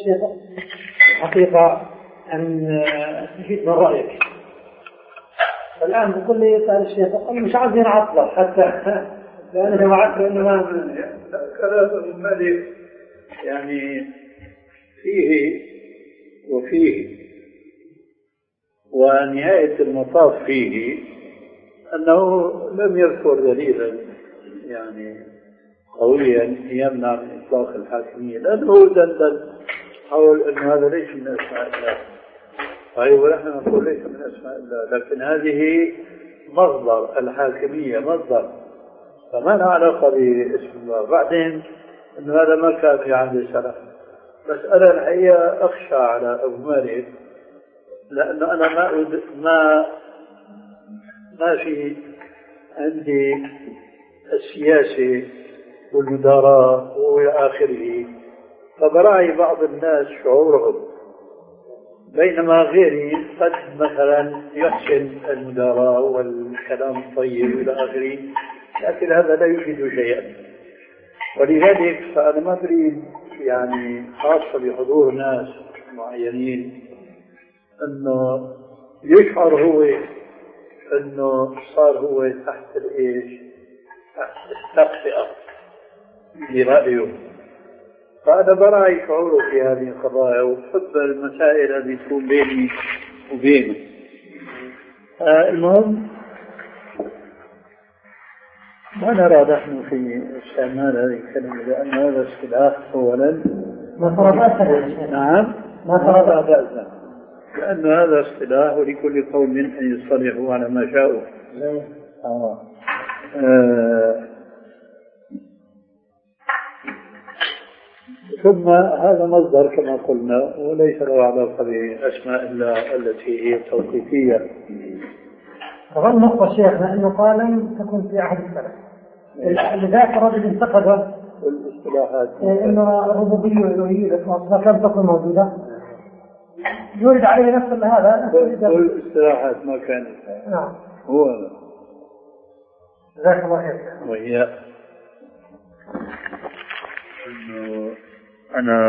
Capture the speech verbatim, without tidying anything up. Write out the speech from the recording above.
الشيخ حقيقة أن نفيد من رأيك. الآن بقول لي قال الشيخ أنا مش عايزين نعطله حتى لأنه وعدت إنه ما كلام الملك يعني فيه وفيه، ونهاية المطاف فيه أنه لم يذكر دليلا يعني قويا يمنع من إطلاق الحاكمية، لأنه دلل حول أن هذا ليس من أسماء الله. طيب ونحن نقول ليس من أسماء الله، لكن هذه مصدر الحاكمية مصدر، فما له علاقة باسم الله. بعدين أن هذا ما كان في عهد السلف. بس أنا الحقيقة أخشى على أبو مالك، لأنه أنا ما أد... ما ما في عندي السياسة والمداراة وإلى آخره، فبراعي بعض الناس شعورهم، بينما غيري قد مثلا يحسن المداراة والكلام الطيب إلى آخره، لكن هذا لا يفيد شيئا. ولذلك فأنا ما أريد يعني خاصة بحضور ناس معينين أنه يشعر هو أنه صار هو تحت الإيش، تحت التقفئة برأيه. فأنا براعي شعوره في هذه القضايا وحب المسائل التي تكون بيني وبينه. آه المهم ما نرى نحن في استعمال هذه الكلمة، لأن هذا اصطلاح أولا ما فرض. نعم ما فرض بأسا، لأن هذا اصطلاح ولكل قوم أن يصطلحوا على ما شاءوا. آه. آه. ثم هذا مصدر كما قلنا وليس له علاقة بأسماء الله التي هي توقيفية. أظن نقطة شيخنا أنه قال لم تكن في عهد السلف، لذلك الرجل انتقد والاصطلاحات إنه الربوبية والألوهية الأصناف لم تكن موجودة، يورد عليه نفس هذا. والاصطلاحات ما كانت. نعم هو هذا. جزاك الله خير. وهي إنه أنا